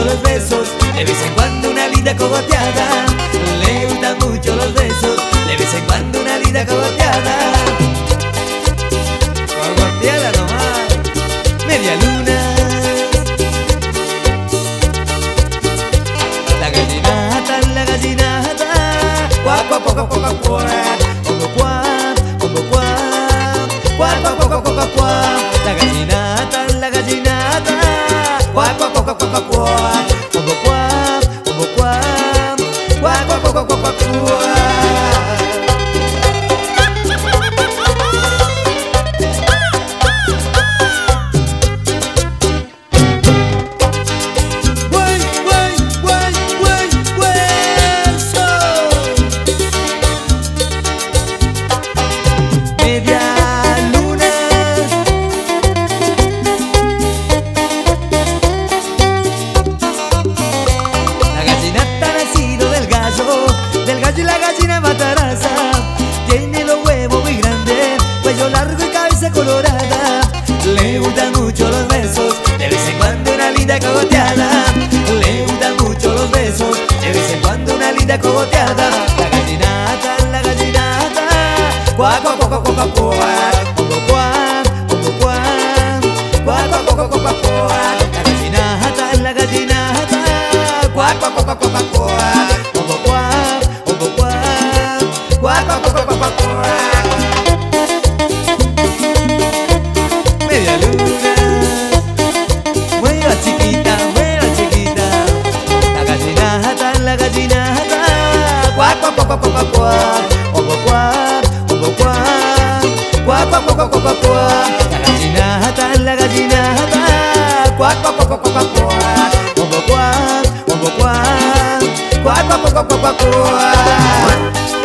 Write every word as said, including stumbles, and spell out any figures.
los besos, de vez en cuando una linda cogoteada. Le gustan mucho los besos, de vez en cuando una linda cogoteada. Cogoteada nomás, media luna. La gallinata, la gallinata, cuac, cuac, cuac, cuac, cuac, cuac, como cuac, como cuac, cuac, cuac, cuac, cuac, cuac, cuac. La gallinata, la gallinata, cuac, cuac, cuac, cuac, cuac, cuac, como cuac, como cuac, cuac, cuac, cuac, cuac, cuac, cuac. Y la gallina mataraza tiene los huevos muy grandes, cuello largo y cabeza colorada. Le gustan mucho los besos, de vez en cuando una linda cogoteada. Le gustan mucho los besos, de vez en cuando una linda cogoteada. La gallinata, la gallinata, cuac, cuac, cuac, cuac, cuac, cuac, como cuac, como cuac, cuac, cuac, cuac, cuac, cuac, cuac. La gallinata, la gallinata, cuac, cuac, cuac, cuac, cuac, cuac, como cuac. Media luna, mueva chiquita, mueva chiquita. La gallinata, la gallinata, cuac, cuac, cuac, cuac, cuac, cuac, obo cuac, obo cuac, cuac, cuac, cuac, cuac, cuac, cuac. La gallinata, la gallinata, cuac, cuac, cuac, cuac, cuac, cuac, obo cuac, obo cuac, cuac, cuac, cuac, cuac, cuac, cuac.